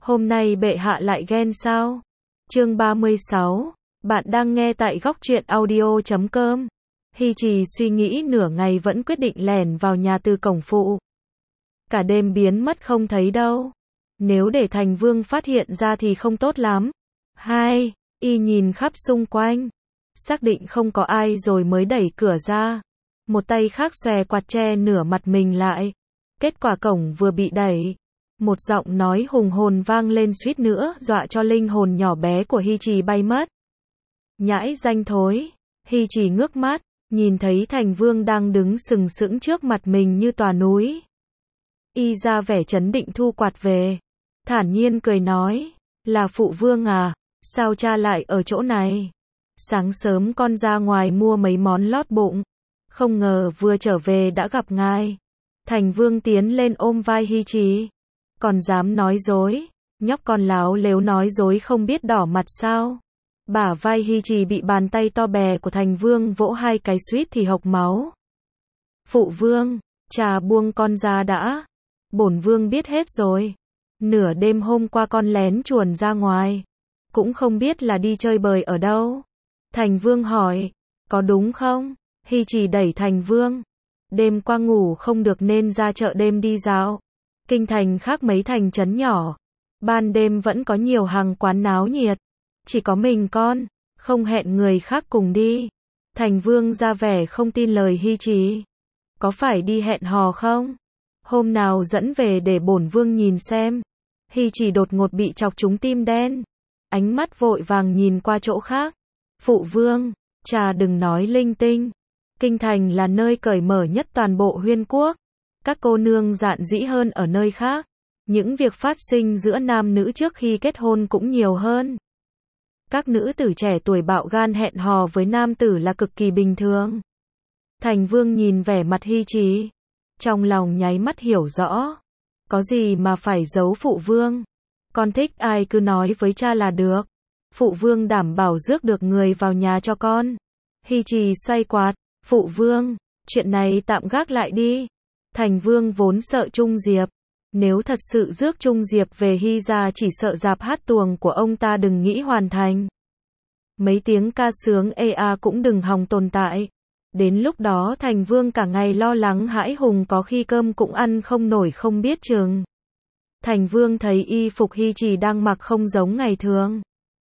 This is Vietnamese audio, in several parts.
Hôm nay bệ hạ lại ghen sao? Chương 36. Bạn đang nghe tại góc truyện audio.com. Hy Trì suy nghĩ nửa ngày vẫn quyết định lẻn vào nhà từ cổng phụ. Cả đêm biến mất không thấy đâu. Nếu để Thành Vương phát hiện ra thì không tốt lắm. Y nhìn khắp xung quanh, xác định không có ai rồi mới đẩy cửa ra. Một tay khác xòe quạt che nửa mặt mình lại. Kết quả cổng vừa bị đẩy, một giọng nói hùng hồn vang lên suýt nữa dọa cho linh hồn nhỏ bé của Hy Trì bay mất. Nhãi danh thối. Hy Trì ngước mắt, nhìn thấy Thành Vương đang đứng sừng sững trước mặt mình như tòa núi. Y ra vẻ trấn định thu quạt về, thản nhiên cười nói, là phụ vương à, sao cha lại ở chỗ này? Sáng sớm con ra ngoài mua mấy món lót bụng, không ngờ vừa trở về đã gặp ngài. Thành Vương tiến lên ôm vai Hy Trì. Còn dám nói dối, nhóc con láo lếu nói dối không biết đỏ mặt sao? Bả vai Hy Trì bị bàn tay to bè của Thành Vương vỗ hai cái suýt thì hộc máu. Phụ vương, cha buông con ra đã. Bổn vương biết hết rồi. Nửa đêm hôm qua con lén chuồn ra ngoài, cũng không biết là đi chơi bời ở đâu. Thành Vương hỏi, có đúng không? Hy Trì đẩy Thành Vương. Đêm qua ngủ không được nên ra chợ đêm đi dạo. Kinh thành khác mấy thành trấn nhỏ, ban đêm vẫn có nhiều hàng quán náo nhiệt. Chỉ có mình con, không hẹn người khác cùng đi. Thành Vương ra vẻ không tin lời Hy Trì. Có phải đi hẹn hò không? Hôm nào dẫn về để bổn vương nhìn xem. Hy Trì đột ngột bị chọc trúng tim đen, ánh mắt vội vàng nhìn qua chỗ khác. Phụ vương, cha đừng nói linh tinh. Kinh thành là nơi cởi mở nhất toàn bộ Huyên quốc. Các cô nương dạn dĩ hơn ở nơi khác. Những việc phát sinh giữa nam nữ trước khi kết hôn cũng nhiều hơn. Các nữ tử trẻ tuổi bạo gan hẹn hò với nam tử là cực kỳ bình thường. Thành Vương nhìn vẻ mặt Hy Trì, trong lòng nháy mắt hiểu rõ. Có gì mà phải giấu phụ vương? Con thích ai cứ nói với cha là được. Phụ vương đảm bảo rước được người vào nhà cho con. Hy Trì xoay quạt, phụ vương, chuyện này tạm gác lại đi. Thành Vương vốn sợ Trung Diệp. Nếu thật sự rước Trung Diệp về Hy gia chỉ sợ dạp hát tuồng của ông ta đừng nghĩ hoàn thành. Mấy tiếng ca sướng ea cũng đừng hòng tồn tại. Đến lúc đó Thành Vương cả ngày lo lắng hãi hùng có khi cơm cũng ăn không nổi không biết chừng. Thành Vương thấy y phục Hy Trì đang mặc không giống ngày thường.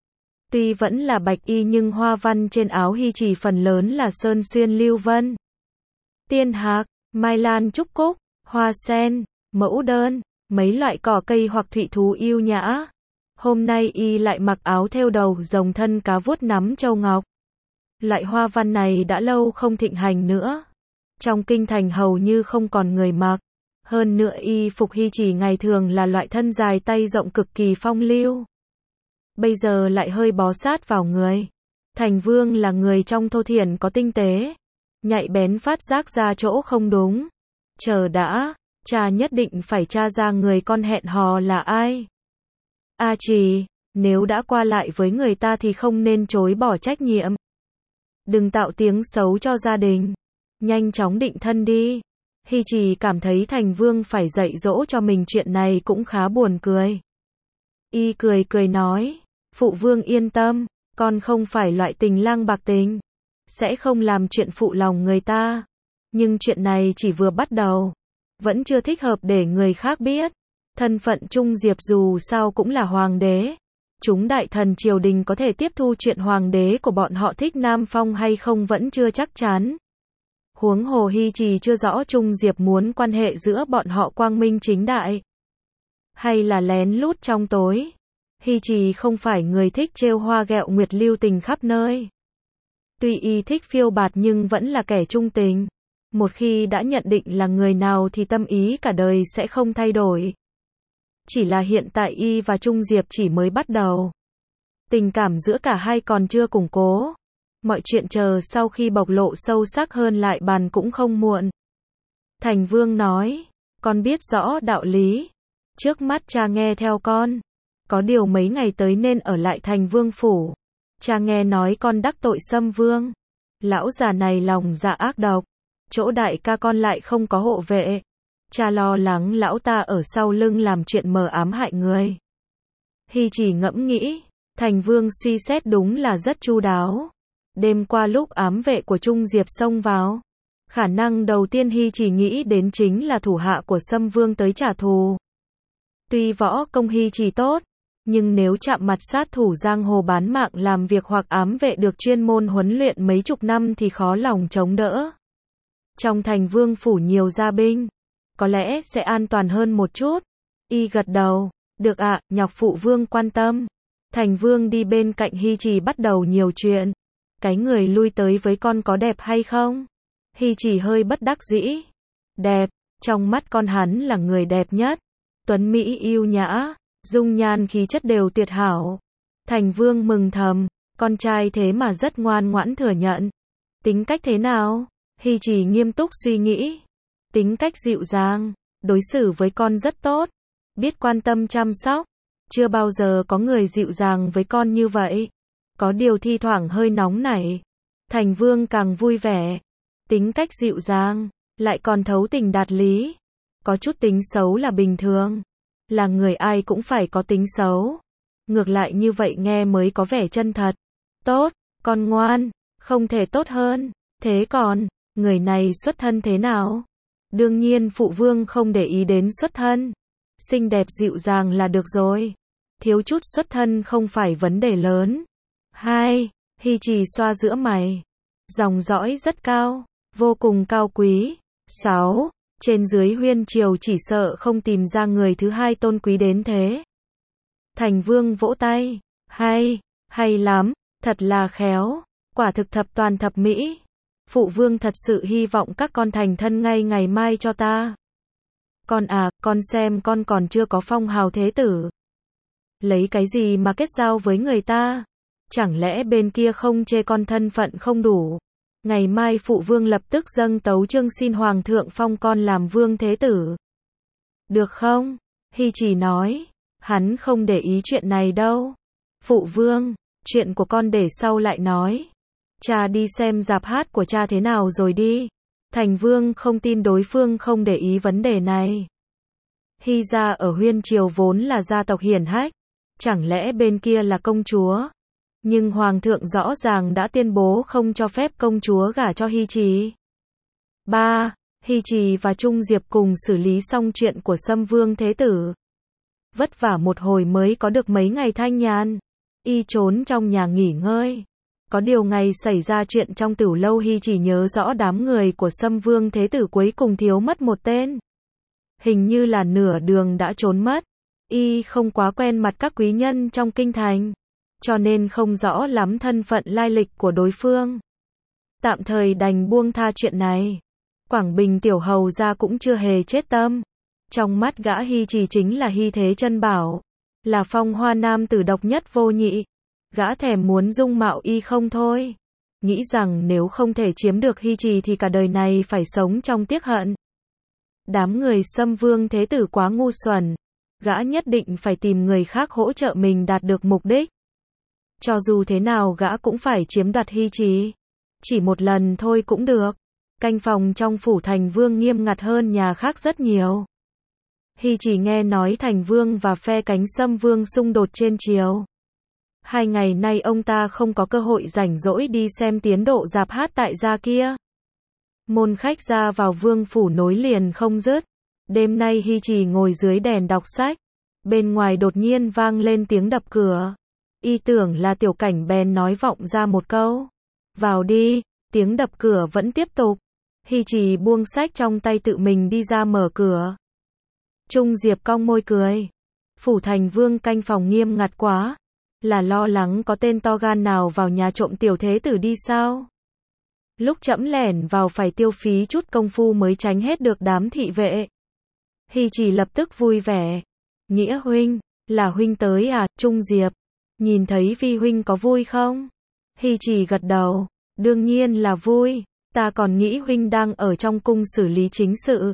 Tuy vẫn là bạch y nhưng hoa văn trên áo Hy Trì phần lớn là sơn xuyên lưu vân, tiên hạc, mai lan trúc cúc, hoa sen, mẫu đơn, mấy loại cỏ cây hoặc thụy thú yêu nhã. Hôm nay y lại mặc áo thêu đầu rồng thân cá vuốt nắm châu ngọc. Loại hoa văn này đã lâu không thịnh hành nữa. Trong kinh thành hầu như không còn người mặc. Hơn nữa y phục Hy Trì ngày thường là loại thân dài tay rộng cực kỳ phong lưu. Bây giờ lại hơi bó sát vào người. Thành Vương là người trong thô thiển có tinh tế, nhạy bén phát giác ra chỗ không đúng. Chờ đã, cha nhất định phải tra ra người con hẹn hò là ai. A Trì, nếu đã qua lại với người ta thì không nên chối bỏ trách nhiệm. Đừng tạo tiếng xấu cho gia đình. Nhanh chóng định thân đi. Hy Trì cảm thấy Thành Vương phải dạy dỗ cho mình chuyện này cũng khá buồn cười. Y cười cười nói, phụ vương yên tâm, con không phải loại tình lang bạc tình, sẽ không làm chuyện phụ lòng người ta. Nhưng chuyện này chỉ vừa bắt đầu, vẫn chưa thích hợp để người khác biết. Thân phận Trung Diệp dù sao cũng là hoàng đế. Chúng đại thần triều đình có thể tiếp thu chuyện hoàng đế của bọn họ thích Nam Phong hay không vẫn chưa chắc chắn. Huống hồ Hy Trì chưa rõ Trung Diệp muốn quan hệ giữa bọn họ quang minh chính đại, hay là lén lút trong tối. Hy Trì không phải người thích trêu hoa ghẹo nguyệt lưu tình khắp nơi. Tuy y thích phiêu bạt nhưng vẫn là kẻ trung tình. Một khi đã nhận định là người nào thì tâm ý cả đời sẽ không thay đổi. Chỉ là hiện tại y và Trung Diệp chỉ mới bắt đầu. Tình cảm giữa cả hai còn chưa củng cố. Mọi chuyện chờ sau khi bộc lộ sâu sắc hơn lại bàn cũng không muộn. Thành Vương nói, con biết rõ đạo lý. Trước mắt cha nghe theo con. Có điều mấy ngày tới nên ở lại thành vương phủ. Cha nghe nói con đắc tội xâm vương. Lão già này lòng dạ ác độc. Chỗ đại ca con lại không có hộ vệ. Cha lo lắng lão ta ở sau lưng làm chuyện mờ ám hại người. Hy Chỉ ngẫm nghĩ, Thành Vương suy xét đúng là rất chu đáo. Đêm qua lúc ám vệ của Trung Diệp xông vào, khả năng đầu tiên Hy Chỉ nghĩ đến chính là thủ hạ của Sâm Vương tới trả thù. Tuy võ công Hy Chỉ tốt, nhưng nếu chạm mặt sát thủ giang hồ bán mạng làm việc hoặc ám vệ được chuyên môn huấn luyện mấy chục năm thì khó lòng chống đỡ. Trong Thành Vương phủ nhiều gia binh, có lẽ sẽ an toàn hơn một chút. Y gật đầu, được ạ, nhọc phụ vương quan tâm. Thành Vương đi bên cạnh Hy Chỉ bắt đầu nhiều chuyện. Cái người lui tới với con có đẹp hay không? Hy Chỉ hơi bất đắc dĩ. Đẹp, trong mắt con hắn là người đẹp nhất. Tuấn Mỹ yêu nhã, dung nhan khí chất đều tuyệt hảo. Thành Vương mừng thầm, con trai thế mà rất ngoan ngoãn thừa nhận. Tính cách thế nào? Hy Chỉ nghiêm túc suy nghĩ. Tính cách dịu dàng, đối xử với con rất tốt, biết quan tâm chăm sóc. Chưa bao giờ có người dịu dàng với con như vậy. Có điều thi thoảng hơi nóng nảy. Thành Vương càng vui vẻ. Tính cách dịu dàng, lại còn thấu tình đạt lý. Có chút tính xấu là bình thường. Là người ai cũng phải có tính xấu. Ngược lại như vậy nghe mới có vẻ chân thật. Tốt, con ngoan, không thể tốt hơn. Thế còn, người này xuất thân thế nào? Đương nhiên phụ vương không để ý đến xuất thân. Xinh đẹp dịu dàng là được rồi. Thiếu chút xuất thân không phải vấn đề lớn. 2. Hy Chỉ xoa giữa mày. Dòng dõi rất cao, vô cùng cao quý. 6. Trên dưới Huyên Triều chỉ sợ không tìm ra người thứ hai tôn quý đến thế. Thành Vương vỗ tay. Hay lắm, thật là khéo. Quả thực thập toàn thập mỹ. Phụ vương thật sự hy vọng các con thành thân ngay ngày mai cho ta. Con à, con xem con còn chưa có phong hào thế tử. Lấy cái gì mà kết giao với người ta? Chẳng lẽ bên kia không chê con thân phận không đủ? Ngày mai phụ vương lập tức dâng tấu chương xin hoàng thượng phong con làm vương thế tử. Được không? Hy Chỉ nói. Hắn không để ý chuyện này đâu. Phụ vương, chuyện của con để sau lại nói. Cha đi xem rạp hát của cha thế nào rồi đi. Thành Vương không tin đối phương không để ý vấn đề này. Hy gia ở Huyên Triều vốn là gia tộc hiển hách. Chẳng lẽ bên kia là công chúa? Nhưng Hoàng thượng rõ ràng đã tuyên bố không cho phép công chúa gả cho Hy Chỉ. 3. Hy Chỉ và Trung Diệp cùng xử lý xong chuyện của Sâm Vương Thế Tử. Vất vả một hồi mới có được mấy ngày thanh nhàn. Y trốn trong nhà nghỉ ngơi. Có điều ngày xảy ra chuyện trong Tửu Lâu Hy Chỉ nhớ rõ đám người của Sâm Vương Thế Tử cuối cùng thiếu mất một tên. Hình như là nửa đường đã trốn mất. Y không quá quen mặt các quý nhân trong kinh thành, cho nên không rõ lắm thân phận lai lịch của đối phương. Tạm thời đành buông tha chuyện này. Quảng Bình tiểu hầu gia cũng chưa hề chết tâm. Trong mắt gã Hy Chỉ chính là Hy Thế Chân Bảo, là phong hoa nam tử độc nhất vô nhị. Gã thèm muốn dung mạo y không thôi. Nghĩ rằng nếu không thể chiếm được Hy Chỉ thì cả đời này phải sống trong tiếc hận. Đám người Sâm Vương Thế Tử quá ngu xuẩn. Gã nhất định phải tìm người khác hỗ trợ mình đạt được mục đích. Cho dù thế nào gã cũng phải chiếm đoạt Hy Chỉ. Chỉ một lần thôi cũng được. Canh phòng trong phủ Thành Vương nghiêm ngặt hơn nhà khác rất nhiều. Hy Chỉ nghe nói Thành Vương và phe cánh Sâm Vương xung đột trên triều. 2 ngày nay ông ta không có cơ hội rảnh rỗi đi xem tiến độ rạp hát tại gia kia. Môn khách ra vào vương phủ nối liền không dứt. Đêm nay Hy Chỉ ngồi dưới đèn đọc sách. Bên ngoài đột nhiên vang lên tiếng đập cửa. Y tưởng là Tiểu Cảnh bèn nói vọng ra một câu. Vào đi, tiếng đập cửa vẫn tiếp tục. Hy Chỉ buông sách trong tay tự mình đi ra mở cửa. Trung Diệp cong môi cười. Phủ Thành Vương canh phòng nghiêm ngặt quá. Là lo lắng có tên to gan nào vào nhà trộm tiểu thế tử đi sao? Lúc trẫm lẻn vào phải tiêu phí chút công phu mới tránh hết được đám thị vệ. Hy Chỉ lập tức vui vẻ. Nghĩa huynh, là huynh tới à? Trung Diệp, nhìn thấy Vi huynh có vui không? Hy Chỉ gật đầu. Đương nhiên là vui. Ta còn nghĩ huynh đang ở trong cung xử lý chính sự.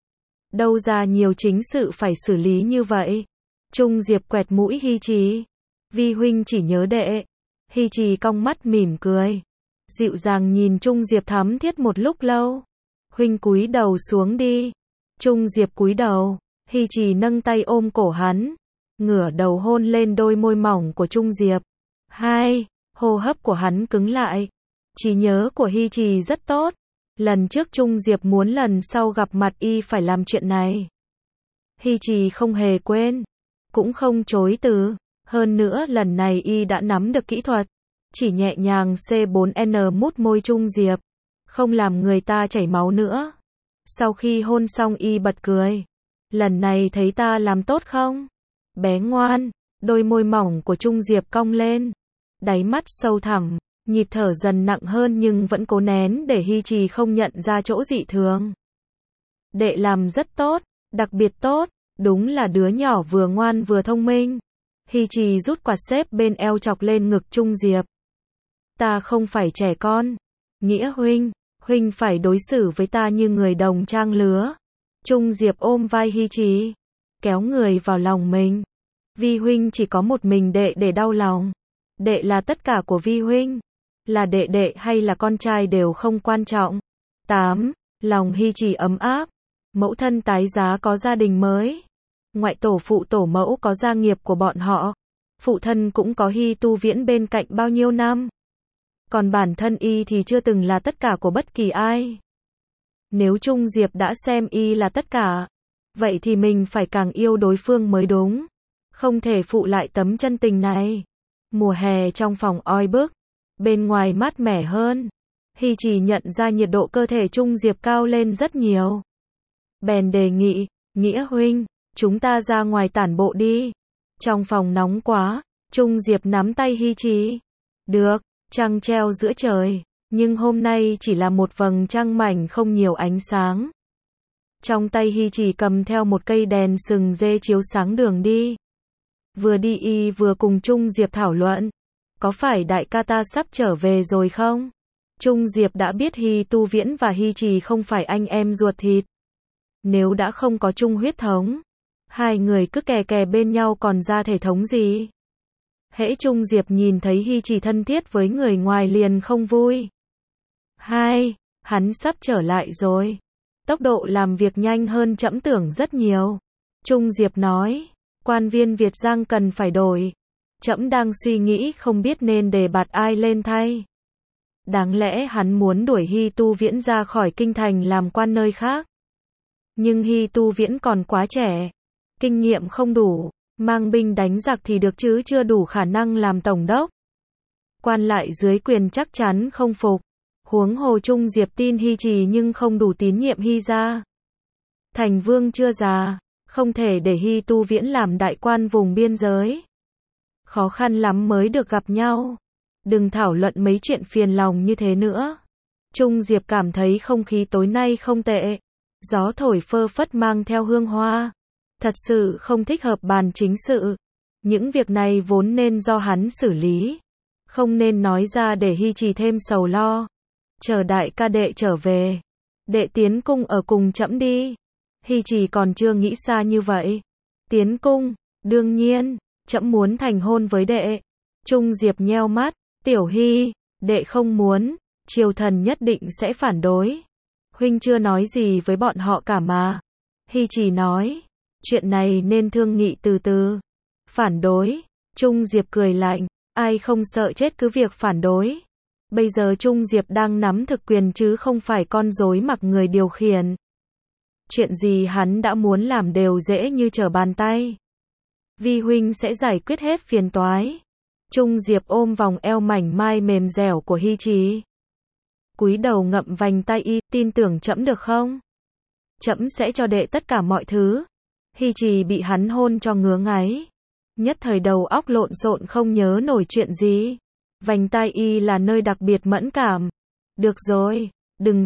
Đâu ra nhiều chính sự phải xử lý như vậy? Trung Diệp quẹt mũi Hy Chỉ. Vi huynh chỉ nhớ đệ. Hy Chỉ cong mắt mỉm cười. Dịu dàng nhìn Trung Diệp thắm thiết một lúc lâu. Huynh cúi đầu xuống đi. Trung Diệp cúi đầu. Hy Chỉ nâng tay ôm cổ hắn. ngửa đầu hôn lên đôi môi mỏng của Trung Diệp. 2. Hô hấp của hắn cứng lại. Trí nhớ của Hy Trì rất tốt. Lần trước Trung Diệp muốn lần sau gặp mặt y phải làm chuyện này. Hy Trì không hề quên, cũng không chối từ. Hơn nữa lần này y đã nắm được kỹ thuật. Chỉ nhẹ nhàng C4N mút môi Trung Diệp, không làm người ta chảy máu nữa. Sau khi hôn xong y bật cười. Lần này thấy ta làm tốt không? Bé ngoan. Đôi môi mỏng của Trung Diệp cong lên. Đáy mắt sâu thẳm, nhịp thở dần nặng hơn nhưng vẫn cố nén để Hy Trì không nhận ra chỗ dị thường. Đệ làm rất tốt, đặc biệt tốt, đúng là đứa nhỏ vừa ngoan vừa thông minh. Hy Trì rút quạt xếp bên eo chọc lên ngực Trung Diệp. Ta không phải trẻ con. Nghĩa huynh phải đối xử với ta như người đồng trang lứa. Trung Diệp ôm vai Hy Trì, kéo người vào lòng mình. Vi huynh chỉ có một mình đệ để đau lòng. Đệ là tất cả của Vi huynh. Là đệ đệ hay là con trai đều không quan trọng. 8. Lòng Hy Trì ấm áp. Mẫu thân tái giá có gia đình mới. Ngoại tổ phụ tổ mẫu có gia nghiệp của bọn họ. Phụ thân cũng có Hy Tu Viễn bên cạnh bao nhiêu năm. Còn bản thân y thì chưa từng là tất cả của bất kỳ ai. Nếu Trung Diệp đã xem y là tất cả, vậy thì mình phải càng yêu đối phương mới đúng. Không thể phụ lại tấm chân tình này. Mùa hè trong phòng oi bức, bên ngoài mát mẻ hơn. Hy Trì nhận ra nhiệt độ cơ thể Trung Diệp cao lên rất nhiều. Bèn đề nghị, Nghĩa huynh, chúng ta ra ngoài tản bộ đi. Trong phòng nóng quá. Trung Diệp nắm tay Hy Trì. Được, trăng treo giữa trời, nhưng hôm nay chỉ là một vầng trăng mảnh không nhiều ánh sáng. Trong tay Hy Trì cầm theo một cây đèn sừng dê chiếu sáng đường đi. Vừa đi y vừa cùng Trung Diệp thảo luận. Có phải đại ca ta sắp trở về rồi không? Trung Diệp đã biết Hy Tu Viễn và Hy Trì không phải anh em ruột thịt. Nếu đã không có chung huyết thống, hai người cứ kè kè bên nhau còn ra thể thống gì? Hễ Trung Diệp nhìn thấy Hy Trì thân thiết với người ngoài liền không vui. 2. Hắn sắp trở lại rồi. Tốc độ làm việc nhanh hơn trẫm tưởng rất nhiều. Trung Diệp nói, quan viên Việt Giang cần phải đổi. Trẫm đang suy nghĩ không biết nên đề bạt ai lên thay. Đáng lẽ hắn muốn đuổi Hy Tu Viễn ra khỏi kinh thành làm quan nơi khác. Nhưng Hy Tu Viễn còn quá trẻ, kinh nghiệm không đủ, mang binh đánh giặc thì được chứ chưa đủ khả năng làm tổng đốc. Quan lại dưới quyền chắc chắn không phục. Huống hồ Trung Diệp tin Hy Trì nhưng không đủ tín nhiệm Hy gia. Thành vương chưa già, không thể để Hy Tu Viễn làm đại quan vùng biên giới. Khó khăn lắm mới được gặp nhau. Đừng thảo luận mấy chuyện phiền lòng như thế nữa. Trung Diệp cảm thấy không khí tối nay không tệ. Gió thổi phơ phất mang theo hương hoa. Thật sự không thích hợp bàn chính sự. Những việc này vốn nên do hắn xử lý. Không nên nói ra để Hy Trì thêm sầu lo. Chờ đại ca đệ trở về. Đệ tiến cung ở cùng trẫm đi. Hy Trì còn chưa nghĩ xa như vậy. Tiến cung, đương nhiên, trẫm muốn thành hôn với đệ. Trung Diệp nheo mắt, Tiểu Hy, đệ không muốn, triều thần nhất định sẽ phản đối. Huynh chưa nói gì với bọn họ cả mà. Hy Trì nói, chuyện này nên thương nghị từ từ. Phản đối, Trung Diệp cười lạnh, ai không sợ chết cứ việc phản đối. Bây giờ Trung Diệp đang nắm thực quyền chứ không phải con rối mặc người điều khiển. Chuyện gì hắn đã muốn làm đều dễ như trở bàn tay. Vi huynh sẽ giải quyết hết phiền toái. Trung Diệp ôm vòng eo mảnh mai mềm dẻo của Hy Trì. Cúi đầu ngậm vành tay y, tin tưởng trẫm được không? Trẫm sẽ cho đệ tất cả mọi thứ. Hy Trì bị hắn hôn cho ngứa ngáy. Nhất thời đầu óc lộn xộn không nhớ nổi chuyện gì. Vành tai y là nơi đặc biệt mẫn cảm. Được rồi, đừng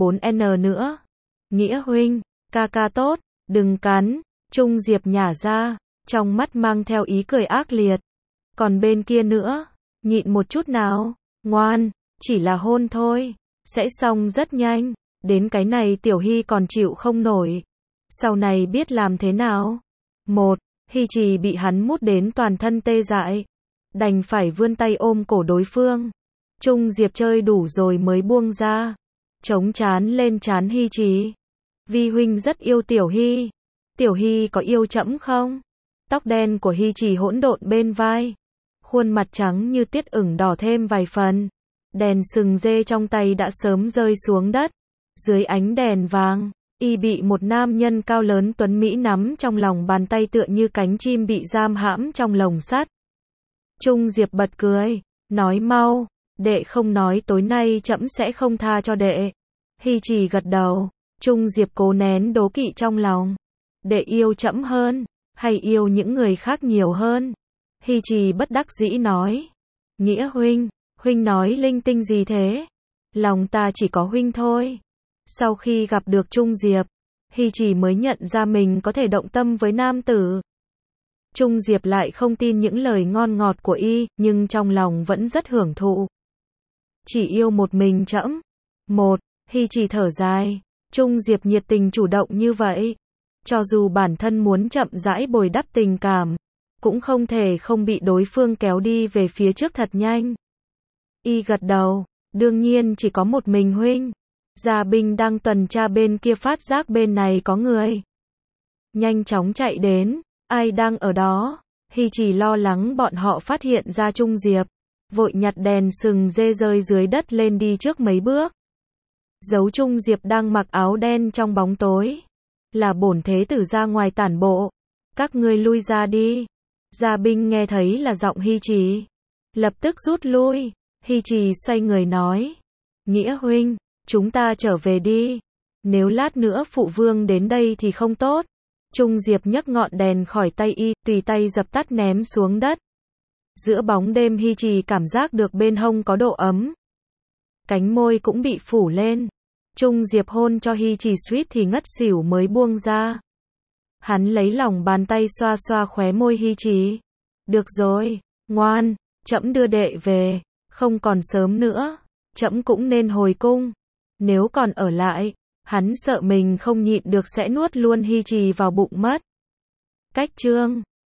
C4N nữa. Nghĩa huynh, ca ca tốt, đừng cắn. Trung Diệp nhả ra, trong mắt mang theo ý cười ác liệt. Còn bên kia nữa, nhịn một chút nào, ngoan, chỉ là hôn thôi, sẽ xong rất nhanh. Đến cái này Tiểu Hy còn chịu không nổi. Sau này biết làm thế nào? 1. Hy Trì bị hắn mút đến toàn thân tê dại. Đành phải vươn tay ôm cổ đối phương. Trung Diệp chơi đủ rồi mới buông ra. Chống trán lên trán Hy Trì. Vi huynh rất yêu Tiểu Hy. Tiểu Hy có yêu trẫm không? Tóc đen của Hy Trì hỗn độn bên vai. Khuôn mặt trắng như tiết ửng đỏ thêm vài phần. Đèn sừng dê trong tay đã sớm rơi xuống đất. Dưới ánh đèn vàng, y bị một nam nhân cao lớn tuấn mỹ nắm trong lòng bàn tay tựa như cánh chim bị giam hãm trong lồng sắt. Trung Diệp bật cười, nói mau, đệ không nói tối nay trẫm sẽ không tha cho đệ. Hy Trì gật đầu, Trung Diệp cố nén đố kỵ trong lòng. Đệ yêu trẫm hơn, hay yêu những người khác nhiều hơn? Hy Trì bất đắc dĩ nói. Nghĩa huynh, huynh nói linh tinh gì thế? Lòng ta chỉ có huynh thôi. Sau khi gặp được Trung Diệp, Hy Trì mới nhận ra mình có thể động tâm với nam tử. Trung Diệp lại không tin những lời ngon ngọt của y, nhưng trong lòng vẫn rất hưởng thụ. Chỉ yêu một mình trẫm. Hy Trì thở dài. Trung Diệp nhiệt tình chủ động như vậy. Cho dù bản thân muốn chậm rãi bồi đắp tình cảm, cũng không thể không bị đối phương kéo đi về phía trước thật nhanh. Y gật đầu, đương nhiên chỉ có một mình huynh. Gia binh đang tuần tra bên kia phát giác bên này có người. Nhanh chóng chạy đến, ai đang ở đó? Hy Trì lo lắng bọn họ phát hiện ra Trung Diệp, vội nhặt đèn sừng dê rơi dưới đất lên đi trước mấy bước. Giấu Trung Diệp đang mặc áo đen trong bóng tối. Là bổn thế tử ra ngoài tản bộ. Các ngươi lui ra đi. Gia binh nghe thấy là giọng Hy Trì, lập tức rút lui. Hy Trì xoay người nói. Nghĩa huynh, chúng ta trở về đi. Nếu lát nữa phụ vương đến đây thì không tốt. Trung Diệp nhấc ngọn đèn khỏi tay y, tùy tay dập tắt ném xuống đất. Giữa bóng đêm Hy Trì cảm giác được bên hông có độ ấm. Cánh môi cũng bị phủ lên. Trung Diệp hôn cho Hy Trì suýt thì ngất xỉu mới buông ra. Hắn lấy lòng bàn tay xoa xoa khóe môi Hy Trì. Được rồi, ngoan, trẫm đưa đệ về, không còn sớm nữa, trẫm cũng nên hồi cung. Nếu còn ở lại, hắn sợ mình không nhịn được sẽ nuốt luôn Hy Trì vào bụng mất. Cách chương